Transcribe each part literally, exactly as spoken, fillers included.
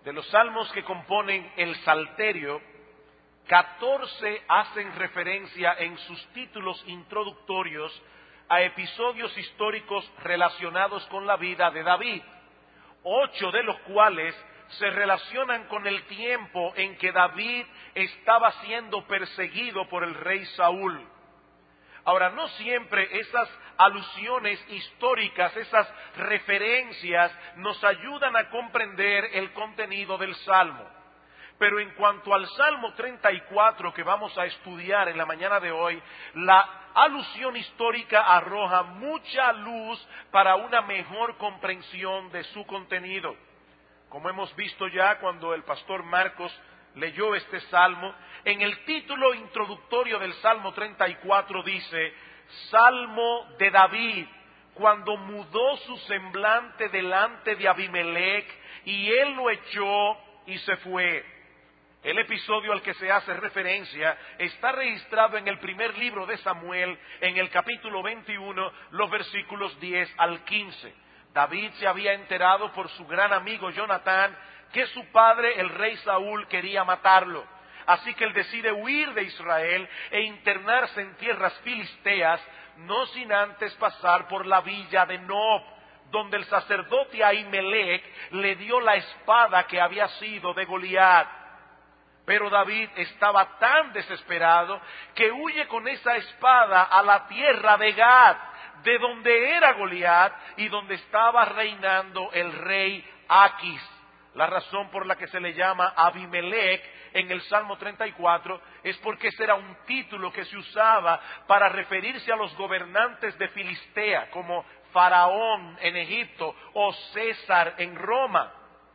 De los salmos que componen el Salterio, catorce hacen referencia en sus títulos introductorios a episodios históricos relacionados con la vida de David, ocho de los cuales se relacionan con el tiempo en que David estaba siendo perseguido por el rey Saúl. Ahora, no siempre esas alusiones históricas, esas referencias nos ayudan a comprender el contenido del Salmo. Pero en cuanto al Salmo treinta y cuatro que vamos a estudiar en la mañana de hoy, la alusión histórica arroja mucha luz para una mejor comprensión de su contenido. Como hemos visto ya cuando el pastor Marcos leyó este salmo, en el título introductorio del Salmo treinta y cuatro dice: Salmo de David, cuando mudó su semblante delante de Abimelech, y él lo echó y se fue. El episodio al que se hace referencia está registrado en el primer libro de Samuel, en el capítulo veintiuno, los versículos diez al quince. David se había enterado por su gran amigo Jonatán que su padre, el rey Saúl, quería matarlo. Así que él decide huir de Israel e internarse en tierras filisteas, no sin antes pasar por la villa de Nob, donde el sacerdote Ahimelech le dio la espada que había sido de Goliat. Pero David estaba tan desesperado que huye con esa espada a la tierra de Gad, de donde era Goliat y donde estaba reinando el rey Aquis. La razón por la que se le llama Abimelech en el Salmo treinta y cuatro es porque ese era un título que se usaba para referirse a los gobernantes de Filistea, como Faraón en Egipto o César en Roma.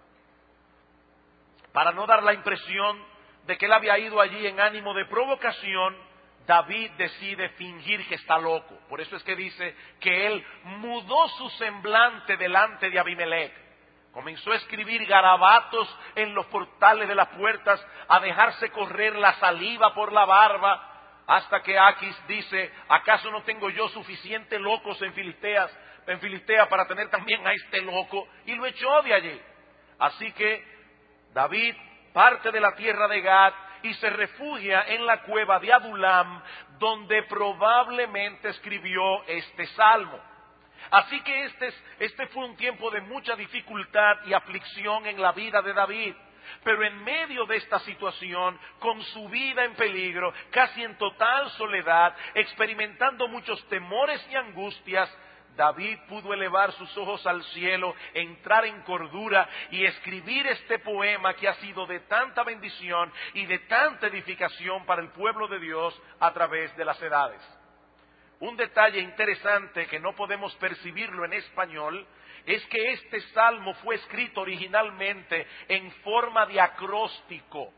Para no dar la impresión de que él había ido allí en ánimo de provocación, David decide fingir que está loco. Por eso es que dice que él mudó su semblante delante de Abimelech. Comenzó a escribir garabatos en los portales de las puertas, a dejarse correr la saliva por la barba, hasta que Aquis dice: ¿acaso no tengo yo suficientes locos en Filisteas, en Filistea para tener también a este loco? Y lo echó de allí. Así que David parte de la tierra de Gad y se refugia en la cueva de Adulam, donde probablemente escribió este salmo. Así que este, este fue un tiempo de mucha dificultad y aflicción en la vida de David. Pero en medio de esta situación, con su vida en peligro, casi en total soledad, experimentando muchos temores y angustias, David pudo elevar sus ojos al cielo, entrar en cordura y escribir este poema que ha sido de tanta bendición y de tanta edificación para el pueblo de Dios a través de las edades. Un detalle interesante que no podemos percibirlo en español es que este salmo fue escrito originalmente en forma de acróstico.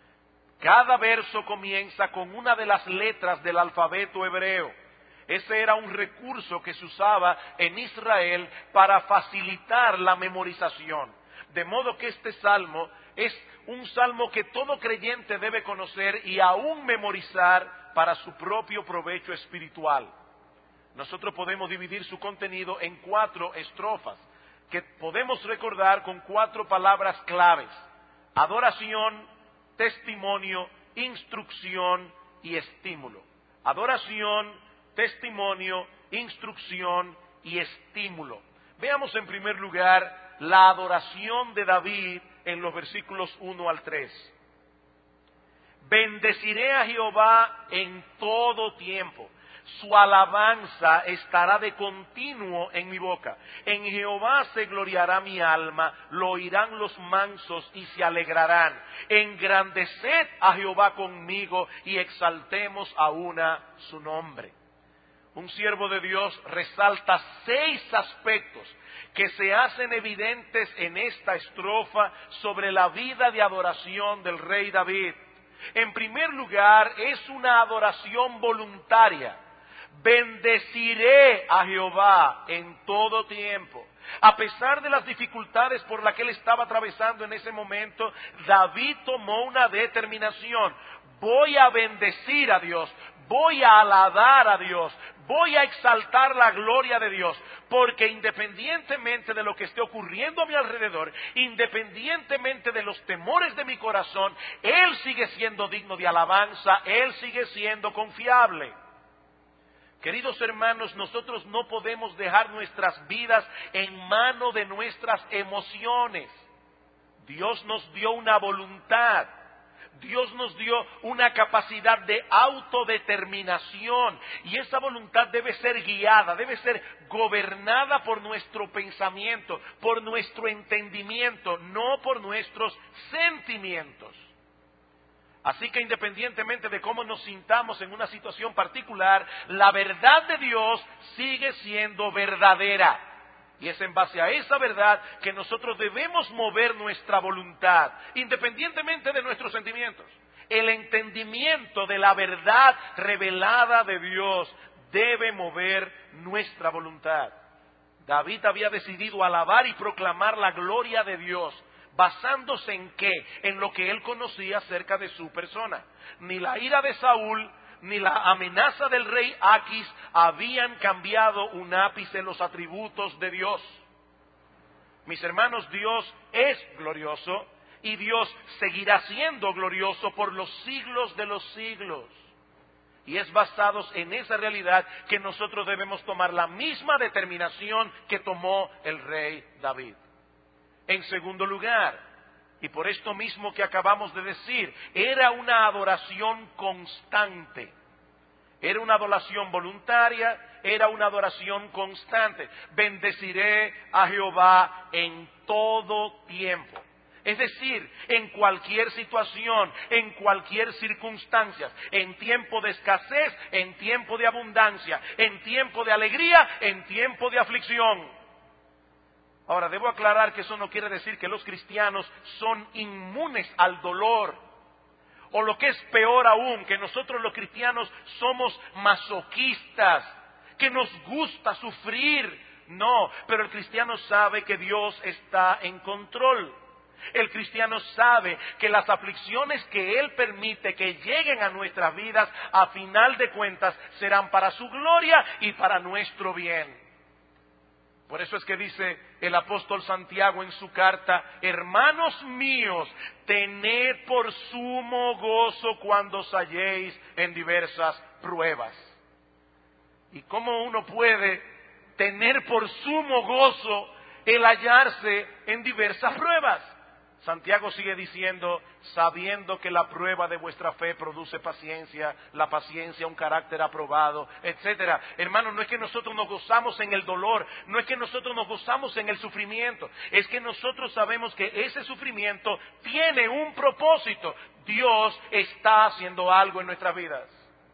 Cada verso comienza con una de las letras del alfabeto hebreo. Ese era un recurso que se usaba en Israel para facilitar la memorización. De modo que este salmo es un salmo que todo creyente debe conocer y aún memorizar para su propio provecho espiritual. Nosotros podemos dividir su contenido en cuatro estrofas, que podemos recordar con cuatro palabras claves: adoración, testimonio, instrucción y estímulo. Adoración, testimonio, instrucción y estímulo. Veamos en primer lugar la adoración de David en los versículos uno al tres. Bendeciré a Jehová en todo tiempo. Su alabanza estará de continuo en mi boca. En Jehová se gloriará mi alma, lo oirán los mansos y se alegrarán. Engrandeced a Jehová conmigo y exaltemos a una su nombre. Un siervo de Dios resalta seis aspectos que se hacen evidentes en esta estrofa sobre la vida de adoración del rey David. En primer lugar, es una adoración voluntaria. Bendeciré a Jehová en todo tiempo. A pesar de las dificultades por las que él estaba atravesando en ese momento, David tomó una determinación: voy a bendecir a Dios, voy a alabar a Dios, voy a exaltar la gloria de Dios, porque independientemente de lo que esté ocurriendo a mi alrededor, independientemente de los temores de mi corazón, Él sigue siendo digno de alabanza, Él sigue siendo confiable. Queridos hermanos, nosotros no podemos dejar nuestras vidas en manos de nuestras emociones. Dios nos dio una voluntad. Dios nos dio una capacidad de autodeterminación y esa voluntad debe ser guiada, debe ser gobernada por nuestro pensamiento, por nuestro entendimiento, no por nuestros sentimientos. Así que independientemente de cómo nos sintamos en una situación particular, la verdad de Dios sigue siendo verdadera. Y es en base a esa verdad que nosotros debemos mover nuestra voluntad, independientemente de nuestros sentimientos. El entendimiento de la verdad revelada de Dios debe mover nuestra voluntad. David había decidido alabar y proclamar la gloria de Dios, basándose en qué, en lo que él conocía acerca de su persona. Ni la ira de Saúl, ni la amenaza del rey Aquis habían cambiado un ápice en los atributos de Dios. Mis hermanos, Dios es glorioso y Dios seguirá siendo glorioso por los siglos de los siglos. Y es basados en esa realidad que nosotros debemos tomar la misma determinación que tomó el rey David. En segundo lugar, y por esto mismo que acabamos de decir, era una adoración constante. Era una adoración voluntaria, era una adoración constante. Bendeciré a Jehová en todo tiempo. Es decir, en cualquier situación, en cualquier circunstancia, en tiempo de escasez, en tiempo de abundancia, en tiempo de alegría, en tiempo de aflicción. Ahora, debo aclarar que eso no quiere decir que los cristianos son inmunes al dolor. O lo que es peor aún, que nosotros los cristianos somos masoquistas, que nos gusta sufrir. No, pero el cristiano sabe que Dios está en control. El cristiano sabe que las aflicciones que Él permite que lleguen a nuestras vidas, a final de cuentas, serán para su gloria y para nuestro bien. Por eso es que dice el apóstol Santiago en su carta: hermanos míos, tened por sumo gozo cuando os halléis en diversas pruebas. ¿Y cómo uno puede tener por sumo gozo el hallarse en diversas pruebas? Santiago sigue diciendo: sabiendo que la prueba de vuestra fe produce paciencia, la paciencia un carácter aprobado, etcétera. Hermanos, no es que nosotros nos gozamos en el dolor, no es que nosotros nos gozamos en el sufrimiento, es que nosotros sabemos que ese sufrimiento tiene un propósito. Dios está haciendo algo en nuestras vidas.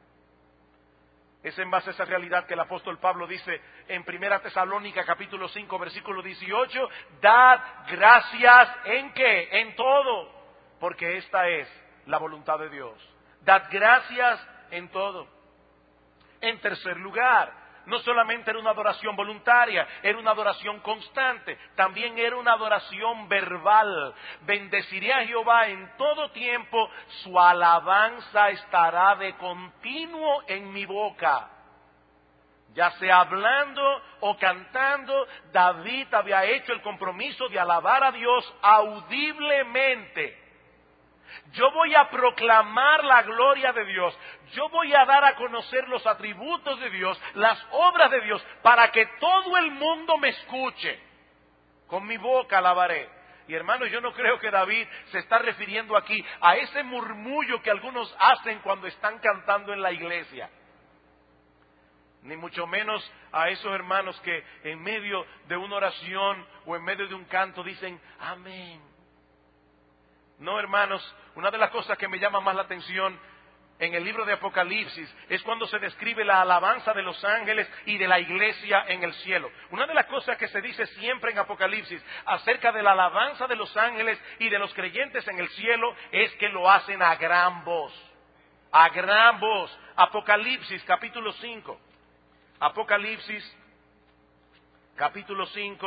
Es en base a esa realidad que el apóstol Pablo dice en Primera Tesalónica capítulo cinco versículo dieciocho: dad gracias ¿en qué? En todo, porque esta es la voluntad de Dios. Dad gracias en todo. En tercer lugar, no solamente era una adoración voluntaria, era una adoración constante, también era una adoración verbal. Bendeciré a Jehová en todo tiempo, su alabanza estará de continuo en mi boca. Ya sea hablando o cantando, David había hecho el compromiso de alabar a Dios audiblemente. Yo voy a proclamar la gloria de Dios. Yo voy a dar a conocer los atributos de Dios, las obras de Dios, para que todo el mundo me escuche. Con mi boca alabaré. Y hermanos, yo no creo que David se está refiriendo aquí a ese murmullo que algunos hacen cuando están cantando en la iglesia. Ni mucho menos a esos hermanos que en medio de una oración o en medio de un canto dicen amén. No, hermanos, una de las cosas que me llama más la atención en el libro de Apocalipsis es cuando se describe la alabanza de los ángeles y de la iglesia en el cielo. Una de las cosas que se dice siempre en Apocalipsis acerca de la alabanza de los ángeles y de los creyentes en el cielo es que lo hacen a gran voz. A gran voz. Apocalipsis capítulo cinco. Apocalipsis capítulo cinco,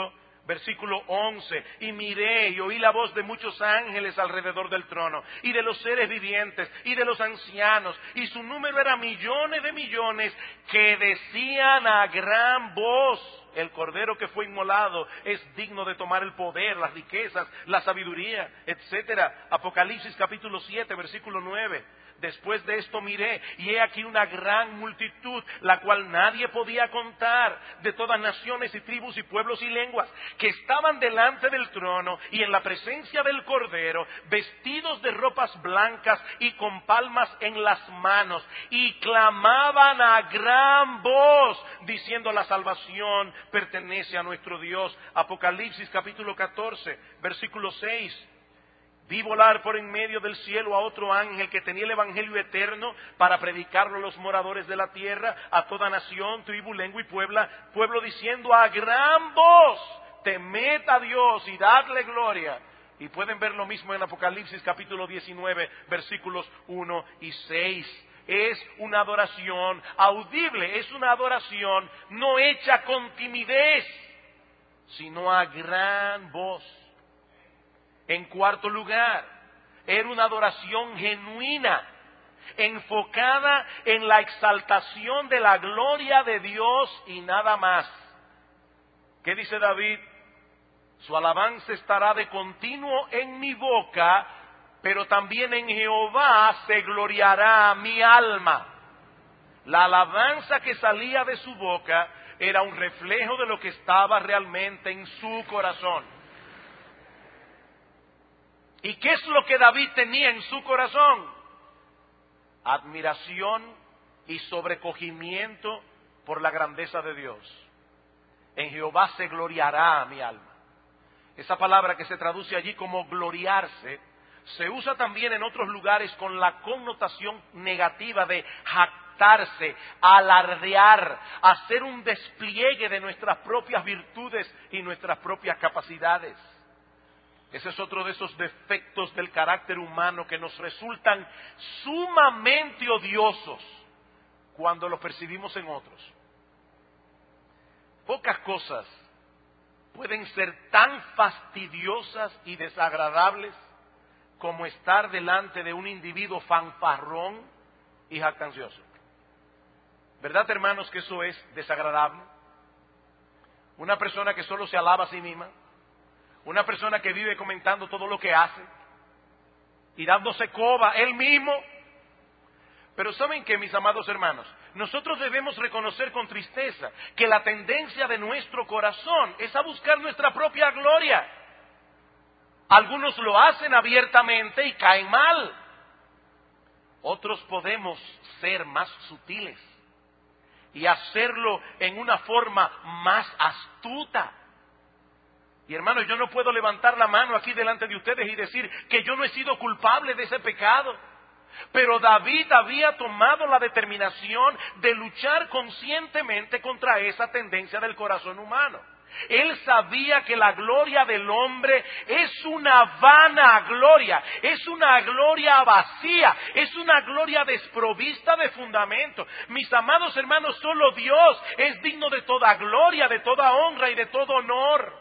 Versículo once, y miré y oí la voz de muchos ángeles alrededor del trono, y de los seres vivientes, y de los ancianos, y su número era millones de millones, que decían a gran voz: el cordero que fue inmolado es digno de tomar el poder, las riquezas, la sabiduría, etcétera. Apocalipsis capítulo siete, versículo nueve. Después de esto miré, y he aquí una gran multitud, la cual nadie podía contar, de todas naciones y tribus y pueblos y lenguas, que estaban delante del trono y en la presencia del Cordero, vestidos de ropas blancas y con palmas en las manos, y clamaban a gran voz, diciendo: la salvación pertenece a nuestro Dios. Apocalipsis capítulo catorce, versículo seis. Vi volar por en medio del cielo a otro ángel que tenía el evangelio eterno para predicarlo a los moradores de la tierra, a toda nación, tribu, lengua y puebla, pueblo, diciendo a gran voz: temed a Dios y dadle gloria. Y pueden ver lo mismo en Apocalipsis capítulo diecinueve, versículos uno y seis. Es una adoración audible, es una adoración no hecha con timidez, sino a gran voz. En cuarto lugar, era una adoración genuina, enfocada en la exaltación de la gloria de Dios y nada más. ¿Qué dice David? Su alabanza estará de continuo en mi boca, pero también en Jehová se gloriará mi alma. La alabanza que salía de su boca era un reflejo de lo que estaba realmente en su corazón. ¿Y qué es lo que David tenía en su corazón? Admiración y sobrecogimiento por la grandeza de Dios. En Jehová se gloriará mi alma. Esa palabra que se traduce allí como gloriarse, se usa también en otros lugares con la connotación negativa de jactarse, alardear, hacer un despliegue de nuestras propias virtudes y nuestras propias capacidades. Ese es otro de esos defectos del carácter humano que nos resultan sumamente odiosos cuando los percibimos en otros. Pocas cosas pueden ser tan fastidiosas y desagradables como estar delante de un individuo fanfarrón y jactancioso. ¿Verdad, hermanos, que eso es desagradable? Una persona que solo se alaba a sí misma, una persona que vive comentando todo lo que hace y dándose coba él mismo. Pero ¿saben qué, mis amados hermanos? Nosotros debemos reconocer con tristeza que la tendencia de nuestro corazón es a buscar nuestra propia gloria. Algunos lo hacen abiertamente y caen mal. Otros podemos ser más sutiles y hacerlo en una forma más astuta. Y hermanos, yo no puedo levantar la mano aquí delante de ustedes y decir que yo no he sido culpable de ese pecado. Pero David había tomado la determinación de luchar conscientemente contra esa tendencia del corazón humano. Él sabía que la gloria del hombre es una vana gloria, es una gloria vacía, es una gloria desprovista de fundamento. Mis amados hermanos, solo Dios es digno de toda gloria, de toda honra y de todo honor.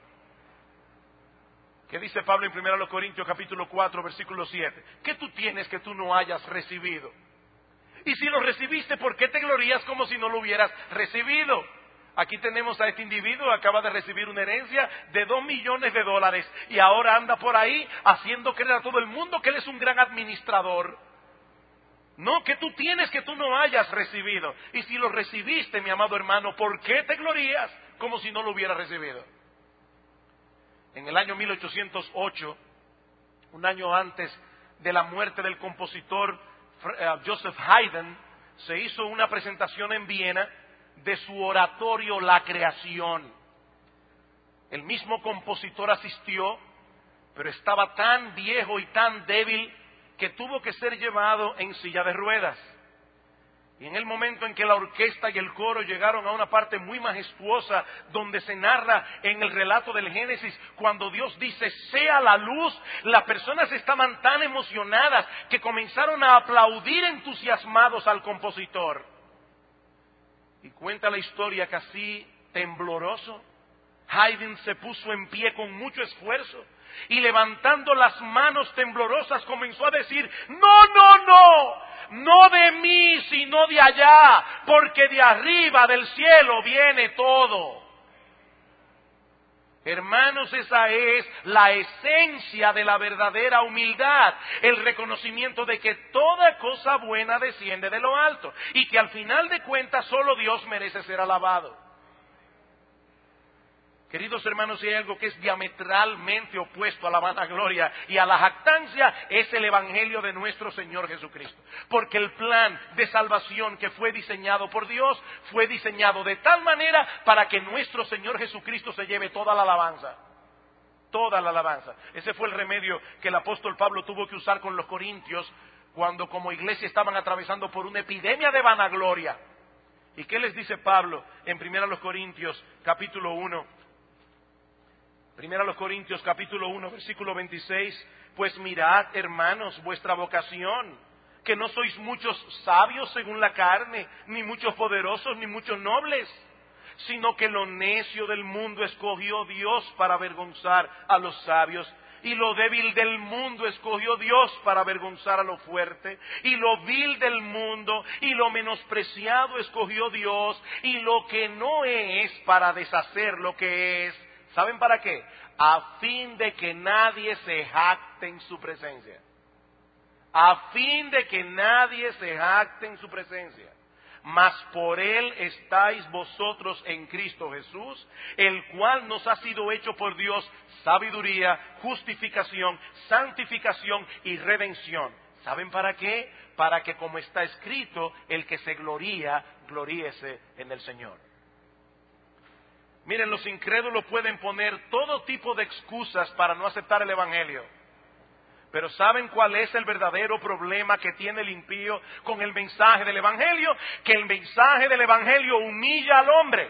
¿Qué dice Pablo en primera Corintios capítulo cuatro, versículo siete? ¿Qué tú tienes que tú no hayas recibido? Y si lo recibiste, ¿por qué te glorías como si no lo hubieras recibido? Aquí tenemos a este individuo, acaba de recibir una herencia de dos millones de dólares y ahora anda por ahí haciendo creer a todo el mundo que él es un gran administrador. No, que tú tienes que tú no hayas recibido. Y si lo recibiste, mi amado hermano, ¿por qué te glorías como si no lo hubieras recibido? En el año mil ochocientos ocho, un año antes de la muerte del compositor Joseph Haydn, se hizo una presentación en Viena de su oratorio La Creación. El mismo compositor asistió, pero estaba tan viejo y tan débil que tuvo que ser llevado en silla de ruedas. Y en el momento en que la orquesta y el coro llegaron a una parte muy majestuosa donde se narra en el relato del Génesis, cuando Dios dice sea la luz, las personas estaban tan emocionadas que comenzaron a aplaudir entusiasmados al compositor. Y cuenta la historia que así tembloroso Haydn se puso en pie con mucho esfuerzo y levantando las manos temblorosas comenzó a decir: no, no, no, no de mí, sino de allá, porque de arriba del cielo viene todo. Hermanos, esa es la esencia de la verdadera humildad, el reconocimiento de que toda cosa buena desciende de lo alto y que al final de cuentas solo Dios merece ser alabado. Queridos hermanos, si hay algo que es diametralmente opuesto a la vanagloria y a la jactancia, es el Evangelio de nuestro Señor Jesucristo. Porque el plan de salvación que fue diseñado por Dios, fue diseñado de tal manera para que nuestro Señor Jesucristo se lleve toda la alabanza. Toda la alabanza. Ese fue el remedio que el apóstol Pablo tuvo que usar con los corintios, cuando como iglesia estaban atravesando por una epidemia de vanagloria. ¿Y qué les dice Pablo en primera los Corintios, capítulo uno? Primera a los Corintios capítulo uno, versículo veintiséis, pues mirad, hermanos, vuestra vocación, que no sois muchos sabios según la carne, ni muchos poderosos, ni muchos nobles, sino que lo necio del mundo escogió Dios para avergonzar a los sabios, y lo débil del mundo escogió Dios para avergonzar a lo fuerte, y lo vil del mundo y lo menospreciado escogió Dios, y lo que no es para deshacer lo que es. ¿Saben para qué? A fin de que nadie se jacte en su presencia. A fin de que nadie se jacte en su presencia. Mas por Él estáis vosotros en Cristo Jesús, el cual nos ha sido hecho por Dios sabiduría, justificación, santificación y redención. ¿Saben para qué? Para que, como está escrito, el que se gloría, gloríese en el Señor. Miren, los incrédulos pueden poner todo tipo de excusas para no aceptar el Evangelio. Pero ¿saben cuál es el verdadero problema que tiene el impío con el mensaje del Evangelio? Que el mensaje del Evangelio humilla al hombre.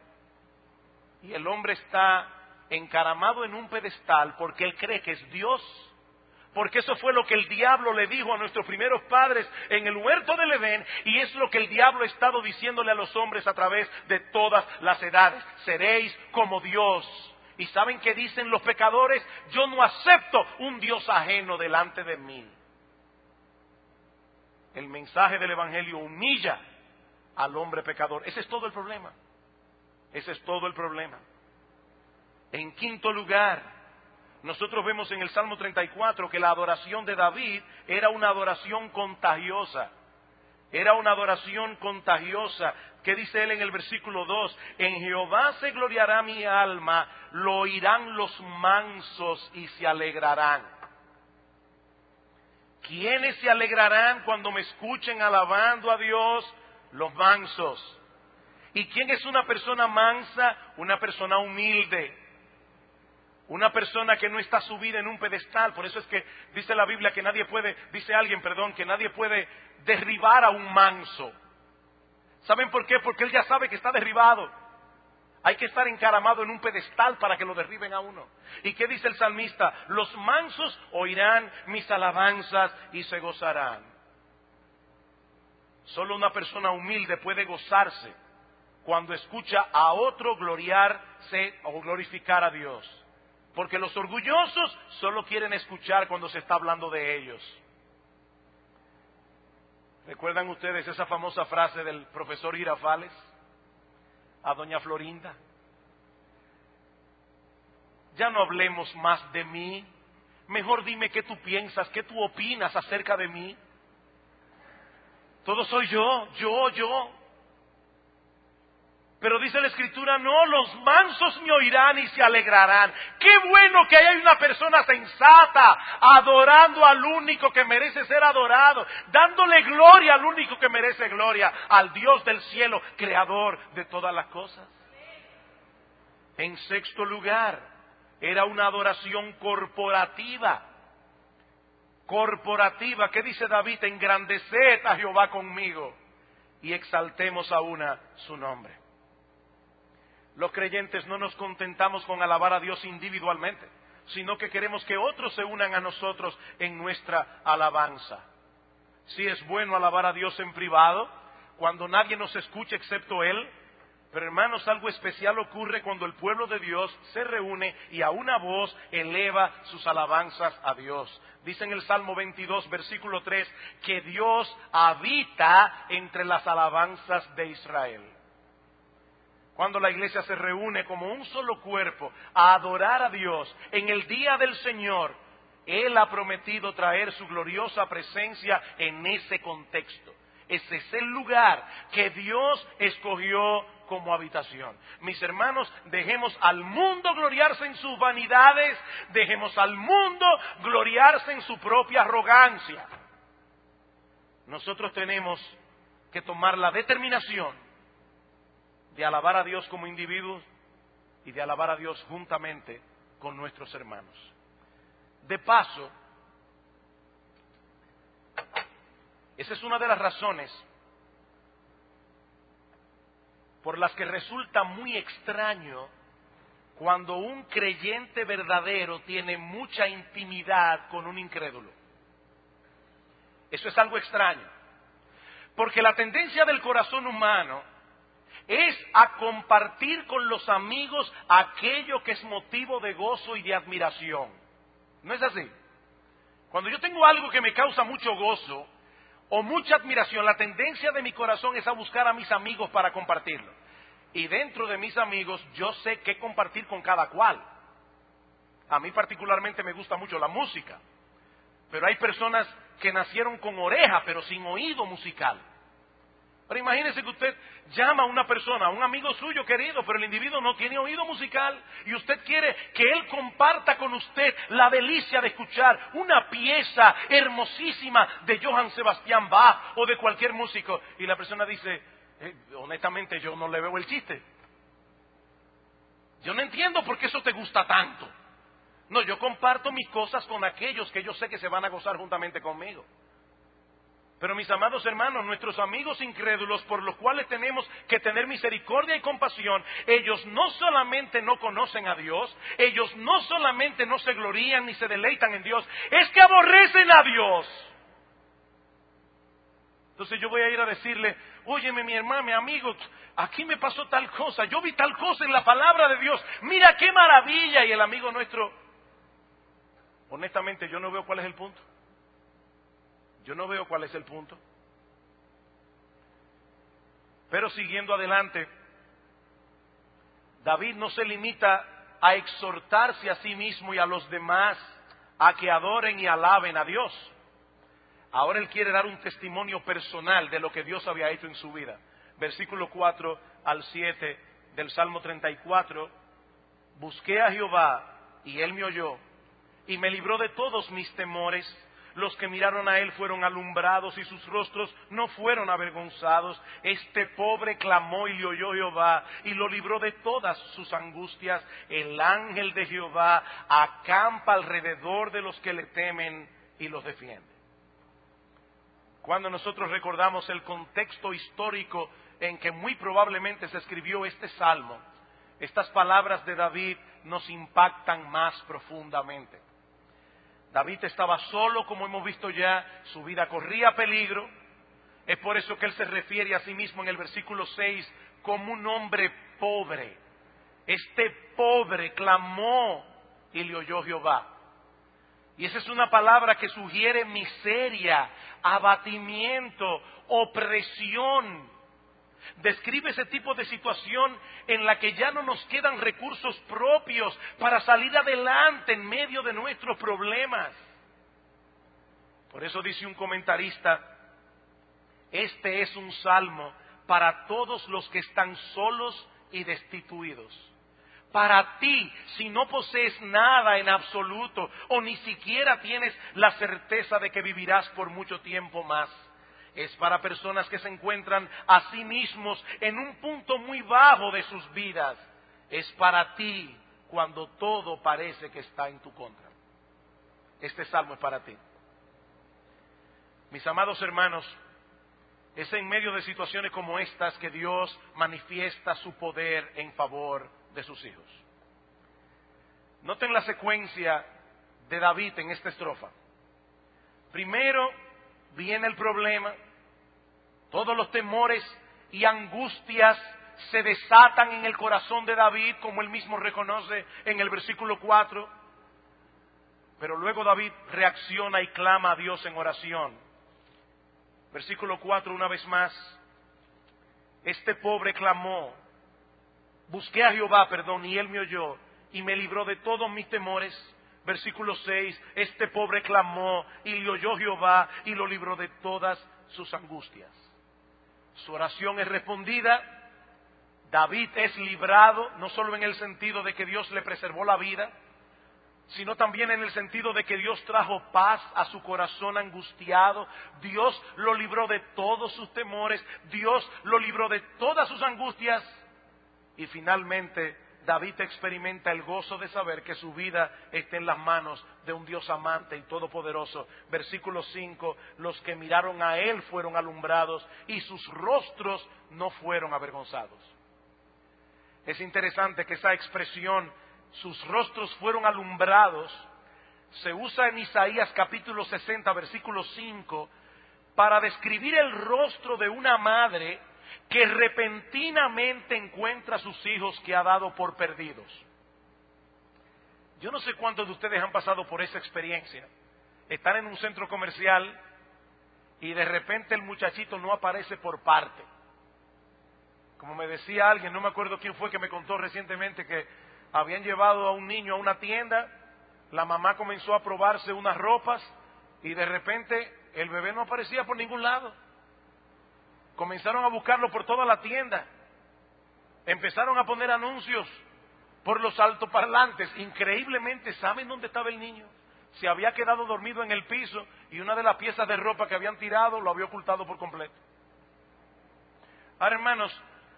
Y el hombre está encaramado en un pedestal porque él cree que es Dios. Porque eso fue lo que el diablo le dijo a nuestros primeros padres en el huerto del Edén, y es lo que el diablo ha estado diciéndole a los hombres a través de todas las edades: seréis como Dios. ¿Y saben qué dicen los pecadores? Yo no acepto un Dios ajeno delante de mí. El mensaje del Evangelio humilla al hombre pecador. Ese es todo el problema. Ese es todo el problema. En quinto lugar, nosotros vemos en el Salmo treinta y cuatro que la adoración de David era una adoración contagiosa. Era una adoración contagiosa. ¿Qué dice él en el versículo dos? En Jehová se gloriará mi alma, lo oirán los mansos y se alegrarán. ¿Quiénes se alegrarán cuando me escuchen alabando a Dios? Los mansos. ¿Y quién es una persona mansa? Una persona humilde. Una persona que no está subida en un pedestal. Por eso es que dice la Biblia que nadie puede, dice alguien, perdón, que nadie puede derribar a un manso. ¿Saben por qué? Porque él ya sabe que está derribado. Hay que estar encaramado en un pedestal para que lo derriben a uno. ¿Y qué dice el salmista? Los mansos oirán mis alabanzas y se gozarán. Solo una persona humilde puede gozarse cuando escucha a otro gloriarse o glorificar a Dios. Porque los orgullosos solo quieren escuchar cuando se está hablando de ellos. ¿Recuerdan ustedes esa famosa frase del profesor Girafales a doña Florinda? Ya no hablemos más de mí. Mejor dime qué tú piensas, qué tú opinas acerca de mí. Todo soy yo, yo, yo. Pero dice la Escritura, no, los mansos me oirán y se alegrarán. Qué bueno que hay una persona sensata adorando al único que merece ser adorado, dándole gloria al único que merece gloria, al Dios del cielo, creador de todas las cosas. En sexto lugar, era una adoración corporativa. Corporativa, ¿qué dice David? Engrandeced a Jehová conmigo y exaltemos a una su nombre. Los creyentes no nos contentamos con alabar a Dios individualmente, sino que queremos que otros se unan a nosotros en nuestra alabanza. Sí es bueno alabar a Dios en privado, cuando nadie nos escuche excepto Él, Pero hermanos, algo especial ocurre cuando el pueblo de Dios se reúne y a una voz eleva sus alabanzas a Dios. Dice en el Salmo veintidós, versículo tres, que Dios habita entre las alabanzas de Israel. Cuando la iglesia se reúne como un solo cuerpo a adorar a Dios en el día del Señor, Él ha prometido traer su gloriosa presencia en ese contexto. Ese es el lugar que Dios escogió como habitación. Mis hermanos, dejemos al mundo gloriarse en sus vanidades, dejemos al mundo gloriarse en su propia arrogancia. Nosotros tenemos que tomar la determinación de alabar a Dios como individuos y de alabar a Dios juntamente con nuestros hermanos. De paso, esa es una de las razones por las que resulta muy extraño cuando un creyente verdadero tiene mucha intimidad con un incrédulo. Eso es algo extraño, porque la tendencia del corazón humano es a compartir con los amigos aquello que es motivo de gozo y de admiración. ¿No es así? Cuando yo tengo algo que me causa mucho gozo o mucha admiración, la tendencia de mi corazón es a buscar a mis amigos para compartirlo. Y dentro de mis amigos yo sé qué compartir con cada cual. A mí particularmente me gusta mucho la música, pero hay personas que nacieron con oreja pero sin oído musical. Pero imagínese que usted llama a una persona, a un amigo suyo querido, pero el individuo no tiene oído musical y usted quiere que él comparta con usted la delicia de escuchar una pieza hermosísima de Johann Sebastian Bach o de cualquier músico, y la persona dice, eh, honestamente yo no le veo el chiste. Yo no entiendo por qué eso te gusta tanto. No, yo comparto mis cosas con aquellos que yo sé que se van a gozar juntamente conmigo. Pero mis amados hermanos, nuestros amigos incrédulos por los cuales tenemos que tener misericordia y compasión, ellos no solamente no conocen a Dios, ellos no solamente no se glorían ni se deleitan en Dios, es que aborrecen a Dios. Entonces yo voy a ir a decirle, óyeme mi hermano, mi amigo, aquí me pasó tal cosa, yo vi tal cosa en la palabra de Dios, mira qué maravilla. Y el amigo nuestro, honestamente yo no veo cuál es el punto. Yo no veo cuál es el punto. Pero siguiendo adelante, David no se limita a exhortarse a sí mismo y a los demás a que adoren y alaben a Dios. Ahora él quiere dar un testimonio personal de lo que Dios había hecho en su vida. Versículo cuatro al siete del Salmo treinta y cuatro. Busqué a Jehová y él me oyó y me libró de todos mis temores. Los que miraron a él fueron alumbrados y sus rostros no fueron avergonzados. Este pobre clamó y le oyó Jehová y lo libró de todas sus angustias. El ángel de Jehová acampa alrededor de los que le temen y los defiende. Cuando nosotros recordamos el contexto histórico en que muy probablemente se escribió este salmo, estas palabras de David nos impactan más profundamente. David estaba solo, como hemos visto ya, su vida corría peligro. Es por eso que él se refiere a sí mismo en el versículo seis como un hombre pobre. Este pobre clamó y le oyó Jehová. Y esa es una palabra que sugiere miseria, abatimiento, opresión. Describe ese tipo de situación en la que ya no nos quedan recursos propios para salir adelante en medio de nuestros problemas. Por eso dice un comentarista, este es un salmo para todos los que están solos y destituidos. Para ti, si no posees nada en absoluto o ni siquiera tienes la certeza de que vivirás por mucho tiempo más. Es para personas que se encuentran a sí mismos en un punto muy bajo de sus vidas. Es para ti cuando todo parece que está en tu contra. Este salmo es para ti. Mis amados hermanos, es en medio de situaciones como estas que Dios manifiesta su poder en favor de sus hijos. Noten la secuencia de David en esta estrofa. Primero viene el problema, todos los temores y angustias se desatan en el corazón de David, como él mismo reconoce en el versículo cuatro. Pero luego David reacciona y clama a Dios en oración. Versículo cuatro, una vez más. Este pobre clamó, busqué a Jehová, perdón, y él me oyó y me libró de todos mis temores. Versículo seis, este pobre clamó y le oyó Jehová y lo libró de todas sus angustias. Su oración es respondida, David es librado, no solo en el sentido de que Dios le preservó la vida, sino también en el sentido de que Dios trajo paz a su corazón angustiado. Dios lo libró de todos sus temores, Dios lo libró de todas sus angustias, y finalmente David experimenta el gozo de saber que su vida está en las manos de un Dios amante y todopoderoso. Versículo cinco, los que miraron a él fueron alumbrados y sus rostros no fueron avergonzados. Es interesante que esa expresión, sus rostros fueron alumbrados, se usa en Isaías capítulo sesenta, versículo cinco, para describir el rostro de una madre que repentinamente encuentra a sus hijos que ha dado por perdidos. Yo no sé cuántos de ustedes han pasado por esa experiencia. Están en un centro comercial y de repente el muchachito no aparece por parte. Como me decía alguien, no me acuerdo quién fue que me contó recientemente que habían llevado a un niño a una tienda, la mamá comenzó a probarse unas ropas y de repente el bebé no aparecía por ningún lado. Comenzaron a buscarlo por toda la tienda. Empezaron a poner anuncios por los altoparlantes. Increíblemente, ¿saben dónde estaba el niño? Se había quedado dormido en el piso y una de las piezas de ropa que habían tirado lo había ocultado por completo. Ahora, hermanos,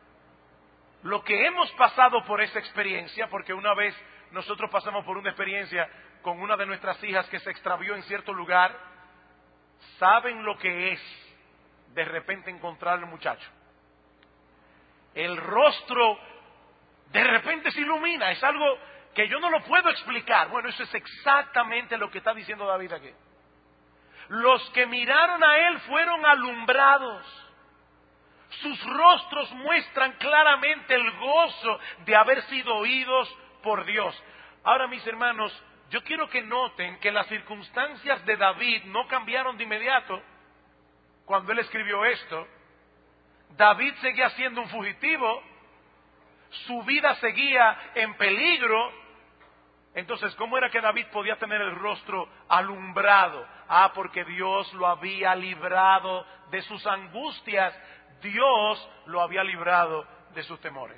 lo que hemos pasado por esa experiencia, porque una vez nosotros pasamos por una experiencia con una de nuestras hijas que se extravió en cierto lugar, ¿saben lo que es de repente encontrar al muchacho? El rostro de repente se ilumina, es algo que yo no lo puedo explicar. Bueno, eso es exactamente lo que está diciendo David aquí. Los que miraron a él fueron alumbrados. Sus rostros muestran claramente el gozo de haber sido oídos por Dios. Ahora, mis hermanos, yo quiero que noten que las circunstancias de David no cambiaron de inmediato. Cuando él escribió esto, David seguía siendo un fugitivo, su vida seguía en peligro. Entonces, ¿cómo era que David podía tener el rostro alumbrado? Ah, porque Dios lo había librado de sus angustias, Dios lo había librado de sus temores.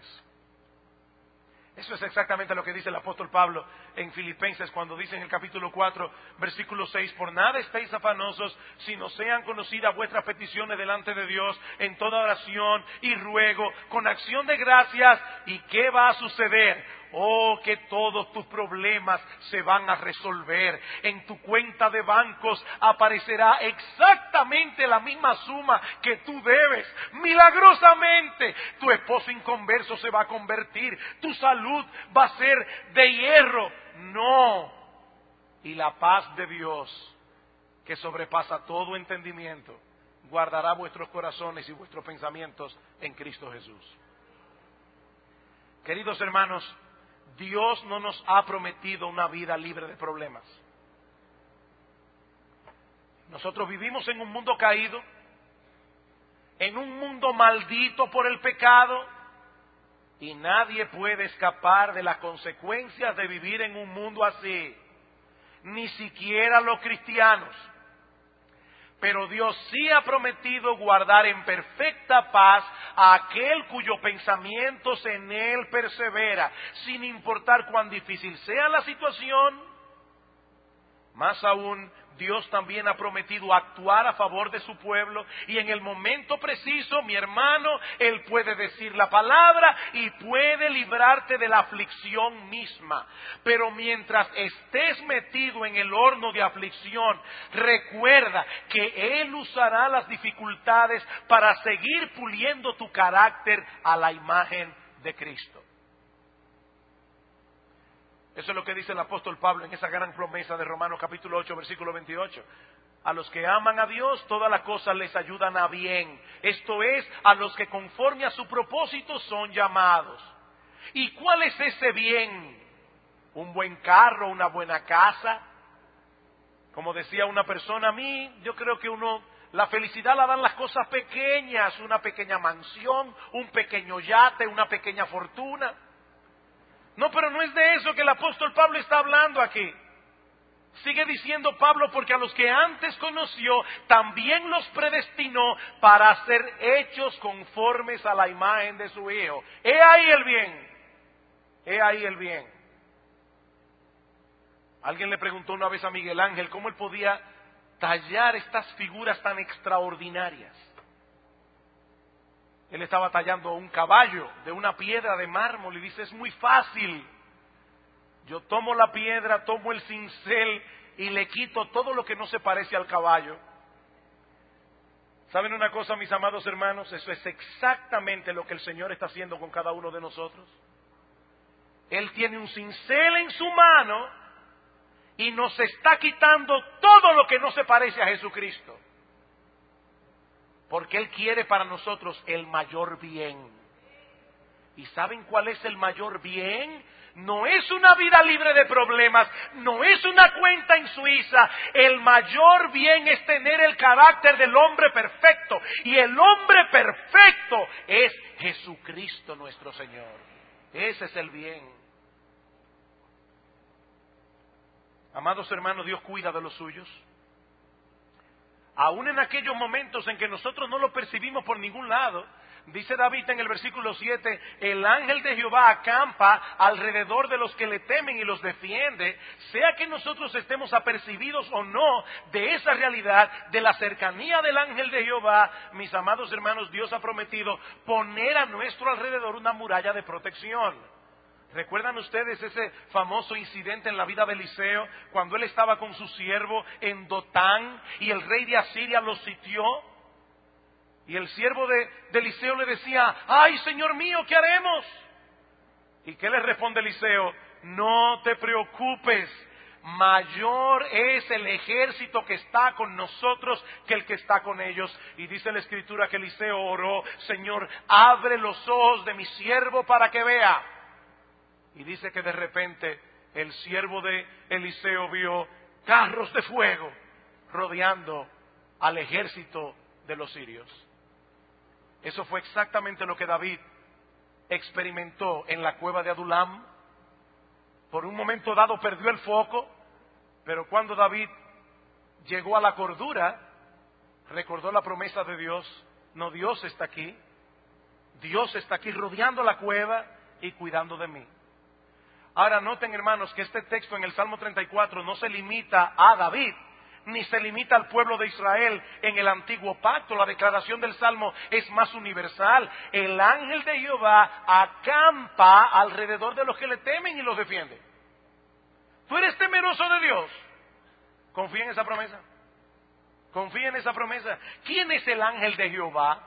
Eso es exactamente lo que dice el apóstol Pablo en Filipenses cuando dice en el capítulo cuatro, versículo seis, por nada estéis afanosos, sino sean conocidas vuestras peticiones delante de Dios en toda oración y ruego, con acción de gracias. ¿Y qué va a suceder? Oh, que todos tus problemas se van a resolver. En tu cuenta de bancos aparecerá exactamente la misma suma que tú debes. Milagrosamente, tu esposo inconverso se va a convertir. Tu salud va a ser de hierro. No. Y la paz de Dios, que sobrepasa todo entendimiento, guardará vuestros corazones y vuestros pensamientos en Cristo Jesús. Queridos hermanos, Dios no nos ha prometido una vida libre de problemas. Nosotros vivimos en un mundo caído, en un mundo maldito por el pecado, y nadie puede escapar de las consecuencias de vivir en un mundo así, ni siquiera los cristianos. Pero Dios sí ha prometido guardar en perfecta paz a aquel cuyo pensamientos en Él persevera, sin importar cuán difícil sea la situación. Más aún, Dios también ha prometido actuar a favor de su pueblo, y en el momento preciso, mi hermano, Él puede decir la palabra y puede librarte de la aflicción misma. Pero mientras estés metido en el horno de aflicción, recuerda que Él usará las dificultades para seguir puliendo tu carácter a la imagen de Cristo. Eso es lo que dice el apóstol Pablo en esa gran promesa de Romanos capítulo ocho, versículo veintiocho. A los que aman a Dios, todas las cosas les ayudan a bien. Esto es, a los que conforme a su propósito son llamados. ¿Y cuál es ese bien? ¿Un buen carro, una buena casa? Como decía una persona, a mí, yo creo que uno, la felicidad la dan las cosas pequeñas, una pequeña mansión, un pequeño yate, una pequeña fortuna. No, pero no es de eso que el apóstol Pablo está hablando aquí. Sigue diciendo Pablo, porque a los que antes conoció, también los predestinó para ser hechos conformes a la imagen de su Hijo. He ahí el bien, he ahí el bien. Alguien le preguntó una vez a Miguel Ángel cómo él podía tallar estas figuras tan extraordinarias. Él estaba tallando un caballo de una piedra de mármol y dice, es muy fácil. Yo tomo la piedra, tomo el cincel y le quito todo lo que no se parece al caballo. ¿Saben una cosa, mis amados hermanos? Eso es exactamente lo que el Señor está haciendo con cada uno de nosotros. Él tiene un cincel en su mano y nos está quitando todo lo que no se parece a Jesucristo. Porque Él quiere para nosotros el mayor bien. ¿Y saben cuál es el mayor bien? No es una vida libre de problemas, no es una cuenta en Suiza. El mayor bien es tener el carácter del hombre perfecto. Y el hombre perfecto es Jesucristo nuestro Señor. Ese es el bien. Amados hermanos, Dios cuida de los suyos. Aún en aquellos momentos en que nosotros no lo percibimos por ningún lado, dice David en el versículo siete, el ángel de Jehová acampa alrededor de los que le temen y los defiende, sea que nosotros estemos apercibidos o no de esa realidad, de la cercanía del ángel de Jehová, mis amados hermanos, Dios ha prometido poner a nuestro alrededor una muralla de protección. ¿Recuerdan ustedes ese famoso incidente en la vida de Eliseo, cuando él estaba con su siervo en Dotán y el rey de Asiria los sitió? Y el siervo de, de Eliseo le decía, ¡ay, Señor mío, ¿qué haremos? ¿Y qué le responde Eliseo? No te preocupes, mayor es el ejército que está con nosotros que el que está con ellos. Y dice la Escritura que Eliseo oró, Señor, abre los ojos de mi siervo para que vea. Y dice que de repente el siervo de Eliseo vio carros de fuego rodeando al ejército de los sirios. Eso fue exactamente lo que David experimentó en la cueva de Adulam. Por un momento dado perdió el foco, pero cuando David llegó a la cordura, recordó la promesa de Dios. No, Dios está aquí. Dios está aquí rodeando la cueva y cuidando de mí. Ahora noten, hermanos, que este texto en el Salmo treinta y cuatro no se limita a David, ni se limita al pueblo de Israel en el antiguo pacto. La declaración del Salmo es más universal. El ángel de Jehová acampa alrededor de los que le temen y los defiende. ¿Tú eres temeroso de Dios? Confía en esa promesa. Confía en esa promesa. ¿Quién es el ángel de Jehová?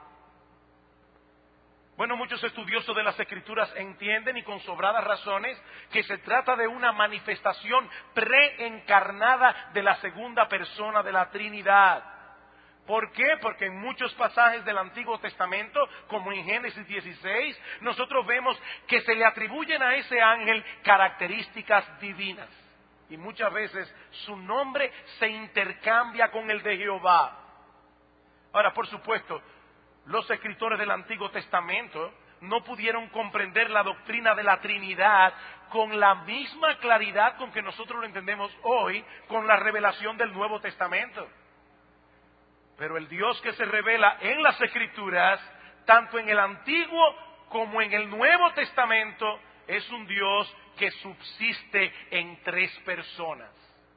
Bueno, muchos estudiosos de las Escrituras entienden, y con sobradas razones, que se trata de una manifestación preencarnada de la segunda persona de la Trinidad. ¿Por qué? Porque en muchos pasajes del Antiguo Testamento, como en Génesis dieciséis, nosotros vemos que se le atribuyen a ese ángel características divinas. Y muchas veces su nombre se intercambia con el de Jehová. Ahora, por supuesto, los escritores del Antiguo Testamento no pudieron comprender la doctrina de la Trinidad con la misma claridad con que nosotros lo entendemos hoy con la revelación del Nuevo Testamento. Pero el Dios que se revela en las Escrituras, tanto en el Antiguo como en el Nuevo Testamento, es un Dios que subsiste en tres personas.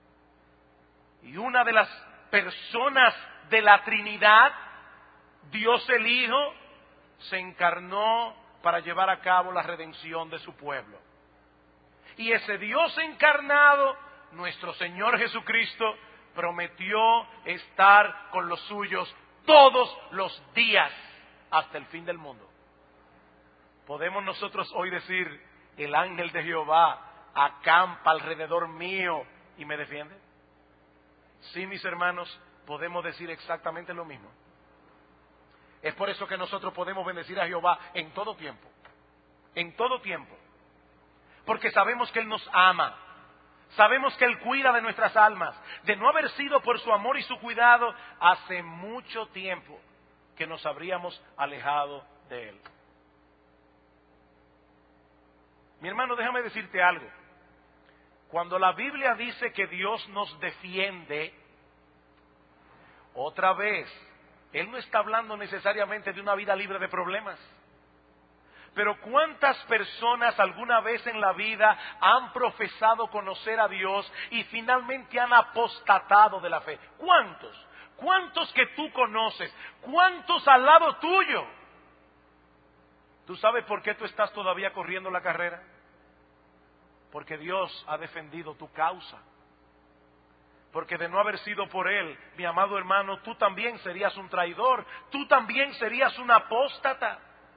Y una de las personas de la Trinidad, Dios el Hijo, se encarnó para llevar a cabo la redención de su pueblo. Y ese Dios encarnado, nuestro Señor Jesucristo, prometió estar con los suyos todos los días hasta el fin del mundo. Podemos nosotros hoy decir, el ángel de Jehová acampa alrededor mío y me defiende. Sí, mis hermanos, podemos decir exactamente lo mismo. Es por eso que nosotros podemos bendecir a Jehová en todo tiempo, en todo tiempo, porque sabemos que Él nos ama, sabemos que Él cuida de nuestras almas. De no haber sido por su amor y su cuidado, hace mucho tiempo que nos habríamos alejado de Él. Mi hermano, déjame decirte algo. Cuando la Biblia dice que Dios nos defiende, otra vez, Él no está hablando necesariamente de una vida libre de problemas. Pero ¿cuántas personas alguna vez en la vida han profesado conocer a Dios y finalmente han apostatado de la fe? ¿Cuántos? ¿Cuántos que tú conoces? ¿Cuántos al lado tuyo? ¿Tú sabes por qué tú estás todavía corriendo la carrera? Porque Dios ha defendido tu causa. Porque de no haber sido por Él, mi amado hermano, tú también serías un traidor, tú también serías un apóstata.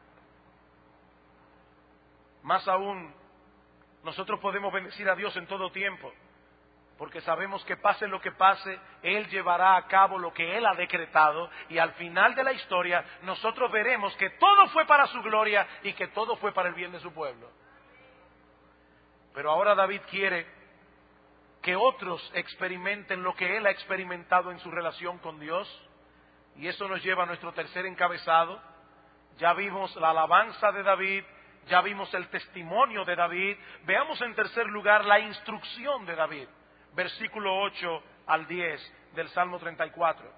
Más aún, nosotros podemos bendecir a Dios en todo tiempo, porque sabemos que pase lo que pase, Él llevará a cabo lo que Él ha decretado, y al final de la historia nosotros veremos que todo fue para su gloria y que todo fue para el bien de su pueblo. Pero ahora David quiere que otros experimenten lo que él ha experimentado en su relación con Dios, y eso nos lleva a nuestro tercer encabezado. Ya vimos la alabanza de David, ya vimos el testimonio de David. Veamos en tercer lugar la instrucción de David, versículo ocho al diez del Salmo treinta y cuatro.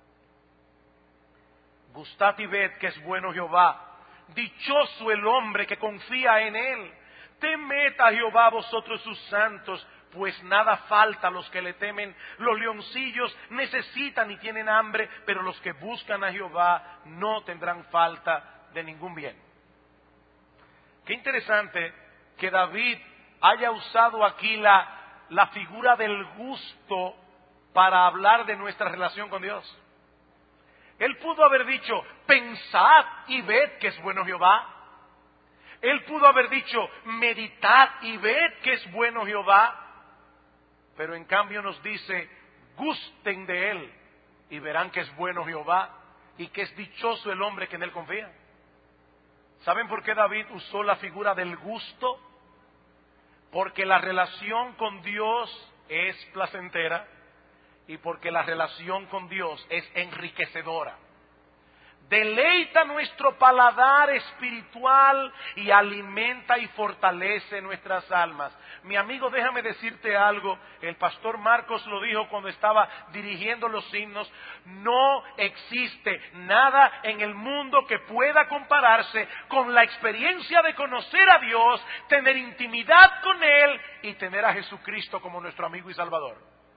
Gustad y ved que es bueno Jehová, dichoso el hombre que confía en él. Temed a Jehová vosotros sus santos, pues nada falta a los que le temen. Los leoncillos necesitan y tienen hambre, pero los que buscan a Jehová no tendrán falta de ningún bien. Qué interesante que David haya usado aquí la, la figura del gusto para hablar de nuestra relación con Dios. Él pudo haber dicho, pensad y ved que es bueno Jehová. Él pudo haber dicho, meditad y ved que es bueno Jehová. Pero en cambio nos dice, gusten de Él y verán que es bueno Jehová y que es dichoso el hombre que en Él confía. ¿Saben por qué David usó la figura del gusto? Porque la relación con Dios es placentera y porque la relación con Dios es enriquecedora. Deleita nuestro paladar espiritual y alimenta y fortalece nuestras almas. Mi amigo, déjame decirte algo. El pastor Marcos lo dijo cuando estaba dirigiendo los himnos. No existe nada en el mundo que pueda compararse con la experiencia de conocer a Dios, tener intimidad con Él y tener a Jesucristo como nuestro amigo y Salvador.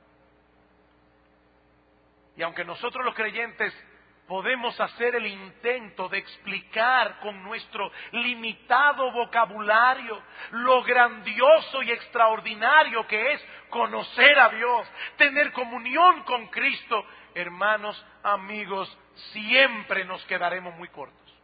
Y aunque nosotros los creyentes podemos hacer el intento de explicar con nuestro limitado vocabulario lo grandioso y extraordinario que es conocer a Dios, tener comunión con Cristo, hermanos, amigos, siempre nos quedaremos muy cortos.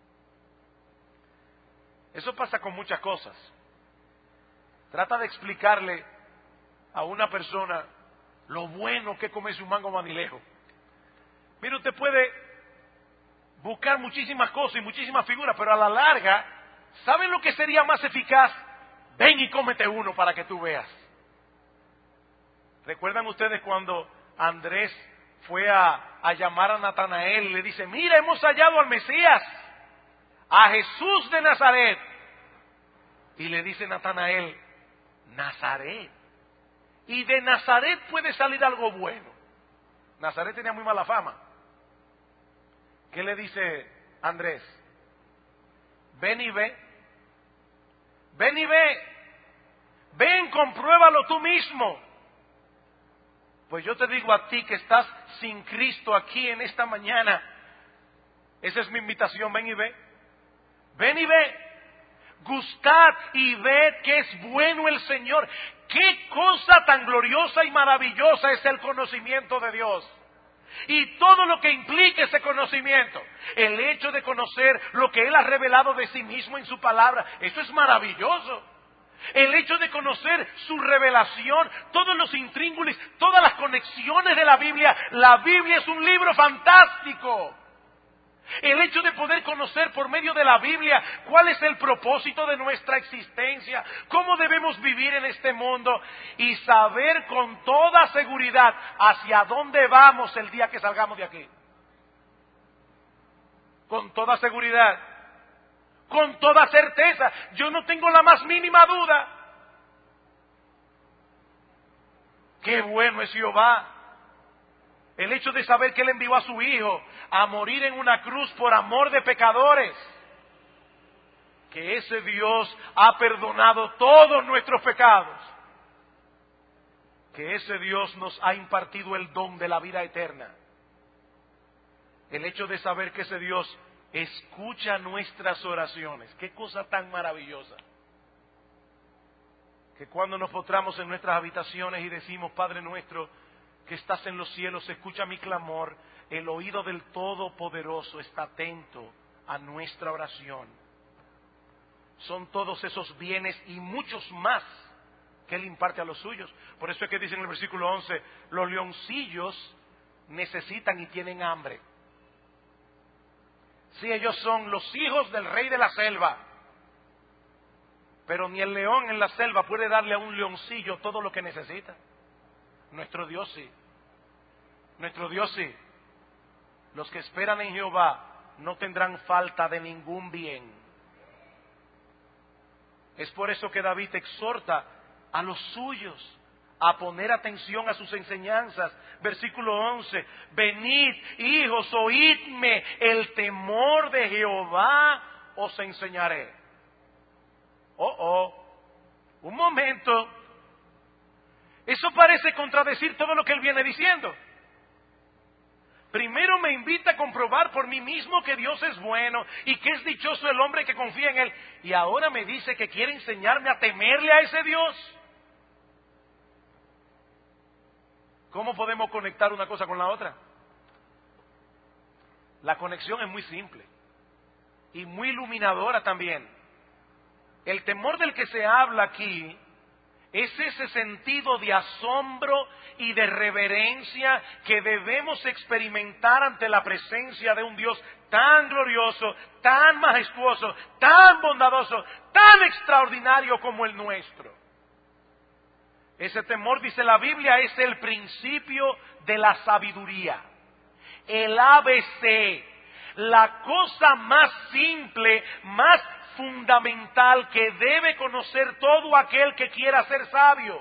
Eso pasa con muchas cosas. Trata de explicarle a una persona lo bueno que es comerse un mango manilejo. Mire, usted puede buscar muchísimas cosas y muchísimas figuras, pero a la larga, ¿saben lo que sería más eficaz? Ven y cómete uno para que tú veas. ¿Recuerdan ustedes cuando Andrés fue a, a llamar a Natanael y le dice, mira, hemos hallado al Mesías, a Jesús de Nazaret? Y le dice Natanael, Nazaret. Y de Nazaret puede salir algo bueno. Nazaret tenía muy mala fama. ¿Qué le dice Andrés? Ven y ve. Ven y ve. Ven, compruébalo tú mismo. Pues yo te digo a ti que estás sin Cristo aquí en esta mañana. Esa es mi invitación, ven y ve. Ven y ve. Gustad y ved que es bueno el Señor. Qué cosa tan gloriosa y maravillosa es el conocimiento de Dios. Y todo lo que implica ese conocimiento, el hecho de conocer lo que Él ha revelado de sí mismo en su palabra, eso es maravilloso. El hecho de conocer su revelación, todos los intríngulis, todas las conexiones de la Biblia. La Biblia es un libro fantástico. El hecho de poder conocer por medio de la Biblia cuál es el propósito de nuestra existencia, cómo debemos vivir en este mundo y saber con toda seguridad hacia dónde vamos el día que salgamos de aquí. Con toda seguridad, con toda certeza. Yo no tengo la más mínima duda. Qué bueno es Jehová. El hecho de saber que Él envió a su Hijo a morir en una cruz por amor de pecadores. Que ese Dios ha perdonado todos nuestros pecados. Que ese Dios nos ha impartido el don de la vida eterna. El hecho de saber que ese Dios escucha nuestras oraciones. Qué cosa tan maravillosa. Que cuando nos postramos en nuestras habitaciones y decimos, Padre nuestro, que estás en los cielos, escucha mi clamor, el oído del Todopoderoso está atento a nuestra oración. Son todos esos bienes y muchos más que Él imparte a los suyos. Por eso es que dice en el versículo once, los leoncillos necesitan y tienen hambre. Sí, ellos son los hijos del rey de la selva, pero ni el león en la selva puede darle a un leoncillo todo lo que necesita. Nuestro Dios sí. Nuestro Dios sí. Los que esperan en Jehová no tendrán falta de ningún bien. Es por eso que David exhorta a los suyos a poner atención a sus enseñanzas. Versículo once. Venid, hijos, oídme, el temor de Jehová os enseñaré. Oh, oh. Un momento. Eso parece contradecir todo lo que él viene diciendo. Primero me invita a comprobar por mí mismo que Dios es bueno y que es dichoso el hombre que confía en Él. Y ahora me dice que quiere enseñarme a temerle a ese Dios. ¿Cómo podemos conectar una cosa con la otra? La conexión es muy simple y muy iluminadora también. El temor del que se habla aquí es ese sentido de asombro y de reverencia que debemos experimentar ante la presencia de un Dios tan glorioso, tan majestuoso, tan bondadoso, tan extraordinario como el nuestro. Ese temor, dice la Biblia, es el principio de la sabiduría, el A B C, la cosa más simple, más fundamental que debe conocer todo aquel que quiera ser sabio.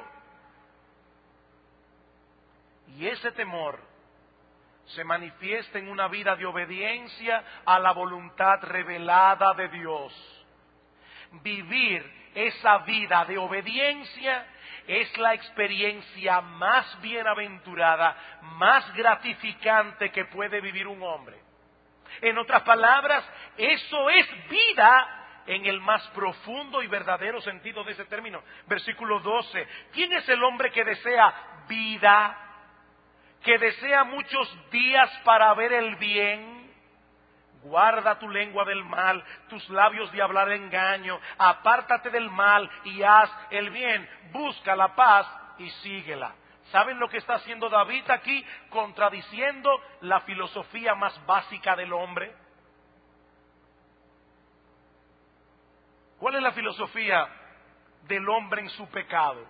Y ese temor se manifiesta en una vida de obediencia a la voluntad revelada de Dios. Vivir esa vida de obediencia es la experiencia más bienaventurada, más gratificante que puede vivir un hombre. En otras palabras, eso es vida en el más profundo y verdadero sentido de ese término. Versículo doce. ¿Quién es el hombre que desea vida, que desea muchos días para ver el bien? Guarda tu lengua del mal, tus labios de hablar engaño. Apártate del mal y haz el bien. Busca la paz y síguela. ¿Saben lo que está haciendo David aquí? Contradiciendo la filosofía más básica del hombre. ¿Cuál es la filosofía del hombre en su pecado?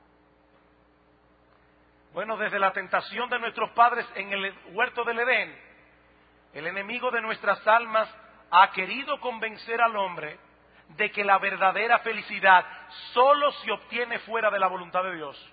Bueno, desde la tentación de nuestros padres en el huerto del Edén, el enemigo de nuestras almas ha querido convencer al hombre de que la verdadera felicidad solo se obtiene fuera de la voluntad de Dios.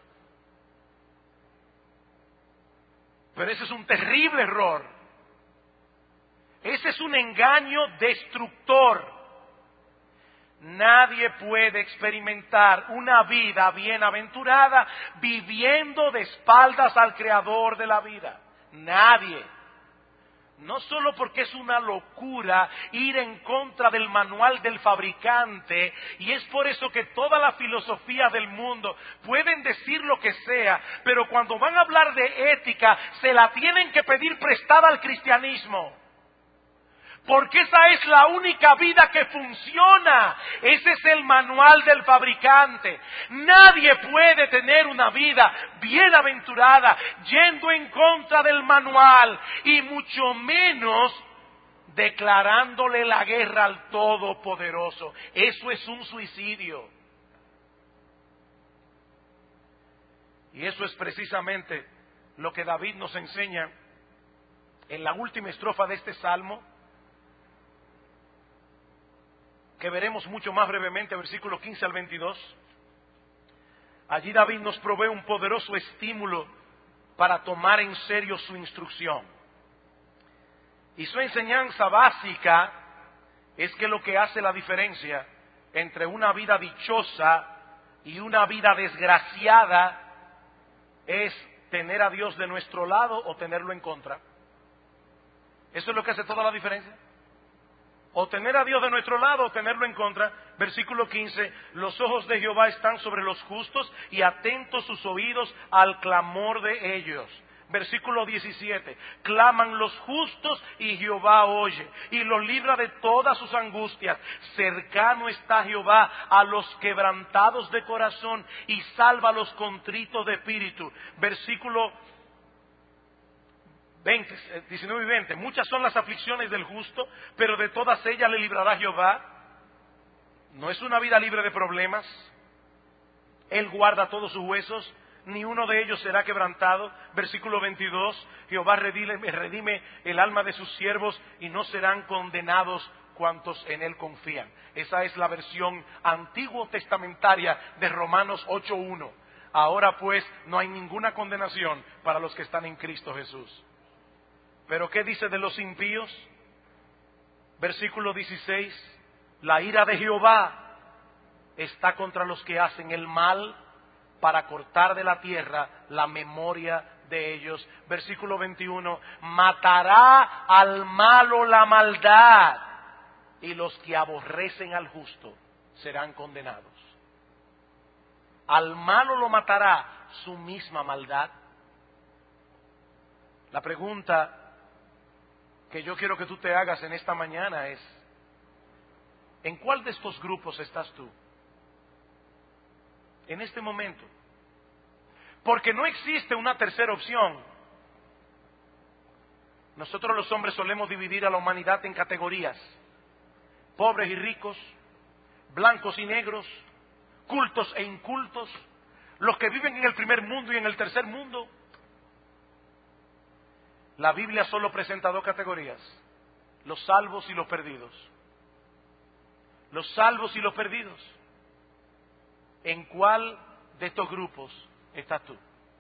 Pero ese es un terrible error. Ese es un engaño destructor. Nadie puede experimentar una vida bienaventurada viviendo de espaldas al Creador de la vida. Nadie. No solo porque es una locura ir en contra del manual del fabricante, y es por eso que toda la filosofía del mundo pueden decir lo que sea, pero cuando van a hablar de ética se la tienen que pedir prestada al cristianismo. Porque esa es la única vida que funciona. Ese es el manual del fabricante. Nadie puede tener una vida bienaventurada yendo en contra del manual, y mucho menos declarándole la guerra al Todopoderoso. Eso es un suicidio. Y eso es precisamente lo que David nos enseña en la última estrofa de este salmo, que veremos mucho más brevemente, versículo quince al veintidós. Allí David nos provee un poderoso estímulo para tomar en serio su instrucción. Y su enseñanza básica es que lo que hace la diferencia entre una vida dichosa y una vida desgraciada es tener a Dios de nuestro lado o tenerlo en contra. Eso es lo que hace toda la diferencia. O tener a Dios de nuestro lado o tenerlo en contra. Versículo quince, los ojos de Jehová están sobre los justos y atentos sus oídos al clamor de ellos. Versículo diecisiete, claman los justos y Jehová oye y los libra de todas sus angustias. Cercano está Jehová a los quebrantados de corazón y salva a los contritos de espíritu. Versículo veinte, diecinueve y veinte, muchas son las aflicciones del justo, pero de todas ellas le librará Jehová. No es una vida libre de problemas. Él guarda todos sus huesos, ni uno de ellos será quebrantado. Versículo veintidós, Jehová redime, redime el alma de sus siervos y no serán condenados cuantos en él confían. Esa es la versión antiguo testamentaria de Romanos ocho uno. Ahora pues no hay ninguna condenación para los que están en Cristo Jesús. Pero ¿qué dice de los impíos? Versículo dieciséis, la ira de Jehová está contra los que hacen el mal, para cortar de la tierra la memoria de ellos. Versículo veintiuno, matará al malo la maldad, y los que aborrecen al justo serán condenados. Al malo lo matará su misma maldad. La pregunta que yo quiero que tú te hagas en esta mañana es, ¿en cuál de estos grupos estás tú en este momento? Porque no existe una tercera opción. Nosotros los hombres solemos dividir a la humanidad en categorías: pobres y ricos, blancos y negros, cultos e incultos, los que viven en el primer mundo y en el tercer mundo. La Biblia solo presenta dos categorías: los salvos y los perdidos. Los salvos y los perdidos. ¿En cuál de estos grupos estás tú?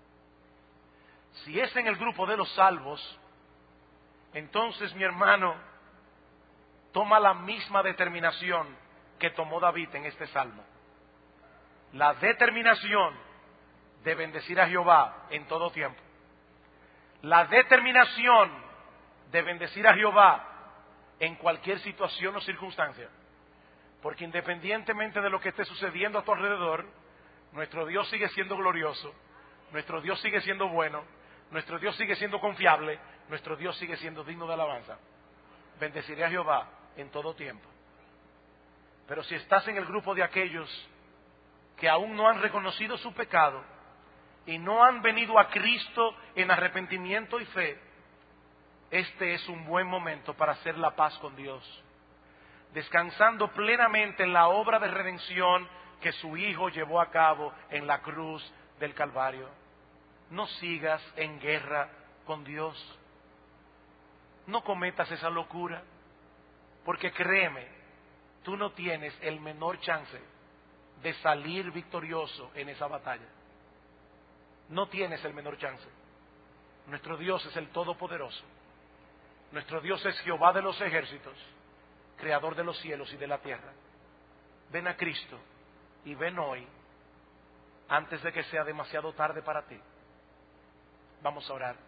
Si es en el grupo de los salvos, entonces, mi hermano, toma la misma determinación que tomó David en este salmo. La determinación de bendecir a Jehová en todo tiempo. La determinación de bendecir a Jehová en cualquier situación o circunstancia. Porque independientemente de lo que esté sucediendo a tu alrededor, nuestro Dios sigue siendo glorioso, nuestro Dios sigue siendo bueno, nuestro Dios sigue siendo confiable, nuestro Dios sigue siendo digno de alabanza. Bendeciré a Jehová en todo tiempo. Pero si estás en el grupo de aquellos que aún no han reconocido su pecado y no han venido a Cristo en arrepentimiento y fe, este es un buen momento para hacer la paz con Dios, descansando plenamente en la obra de redención que su Hijo llevó a cabo en la cruz del Calvario. No sigas en guerra con Dios. No cometas esa locura, porque créeme, tú no tienes el menor chance de salir victorioso en esa batalla. No tienes el menor chance. Nuestro Dios es el Todopoderoso. Nuestro Dios es Jehová de los ejércitos, Creador de los cielos y de la tierra. Ven a Cristo y ven hoy, antes de que sea demasiado tarde para ti. Vamos a orar.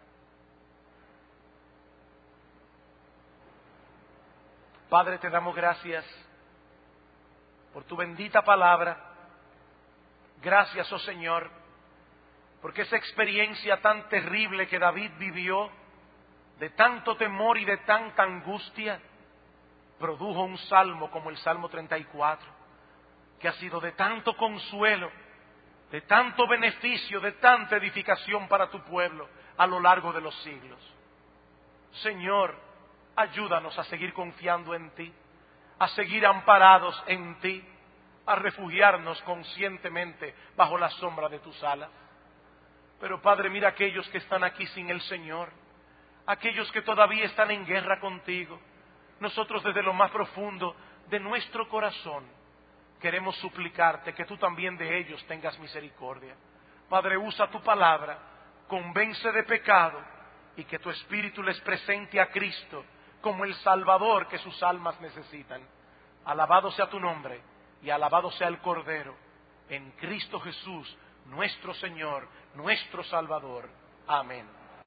Padre, te damos gracias por tu bendita palabra. Gracias, oh Señor, porque esa experiencia tan terrible que David vivió, de tanto temor y de tanta angustia, produjo un salmo como el Salmo treinta y cuatro, que ha sido de tanto consuelo, de tanto beneficio, de tanta edificación para tu pueblo a lo largo de los siglos. Señor, ayúdanos a seguir confiando en ti, a seguir amparados en ti, a refugiarnos conscientemente bajo la sombra de tus alas. Pero Padre, mira aquellos que están aquí sin el Señor, aquellos que todavía están en guerra contigo. Nosotros desde lo más profundo de nuestro corazón queremos suplicarte que tú también de ellos tengas misericordia. Padre, usa tu palabra, convence de pecado y que tu Espíritu les presente a Cristo como el Salvador que sus almas necesitan. Alabado sea tu nombre y alabado sea el Cordero, en Cristo Jesús, nuestro Señor, nuestro Salvador. Amén.